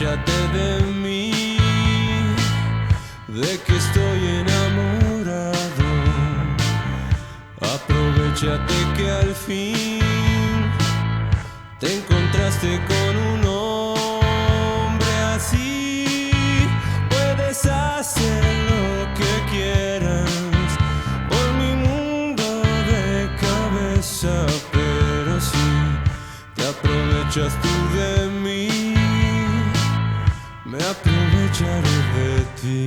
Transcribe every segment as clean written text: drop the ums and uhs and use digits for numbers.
aprovechate de mí, de que estoy enamorado. Aprovechate que al fin te encontraste con un hombre así. Puedes hacer lo que quieras por mi mundo de cabeza, pero si te aprovechas tú de mí, me aprovecharé de ti.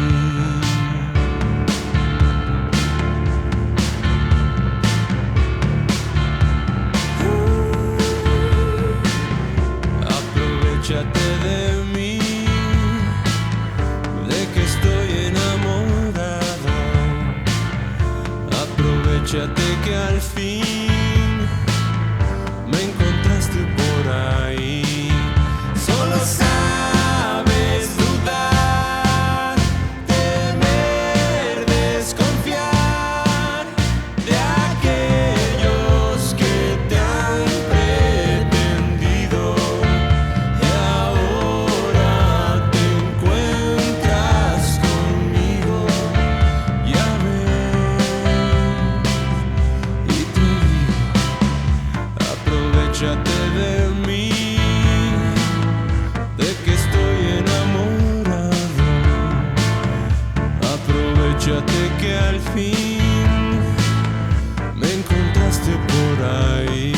Aprovechate de mí, de que estoy enamorado. Aprovechate que al fin me encontraste por ahí. Solo sabes dudar, temer, desconfiar de aquellos que te han pretendido. Y ahora te encuentras conmigo, ya ves, y te digo, aprovechate de mí, de que estoy enamorado. Aprovechate que al fin me encontraste por ahí.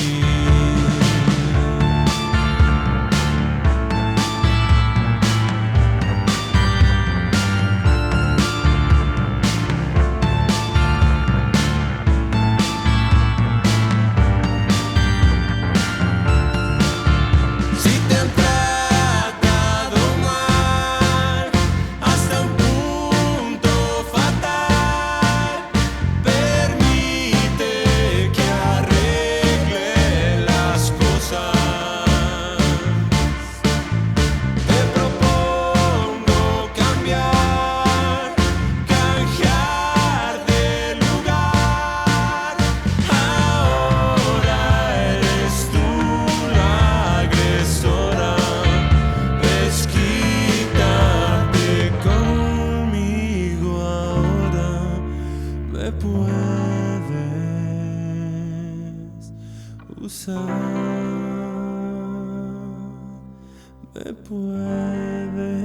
Si te han tratado mal hasta un punto fatal, permite que arregle las cosas. Te propongo cambiar, canjear de lugar. Ahora eres tú la agresora. Desquítate conmigo ahora. Me puedes usar. Me puedes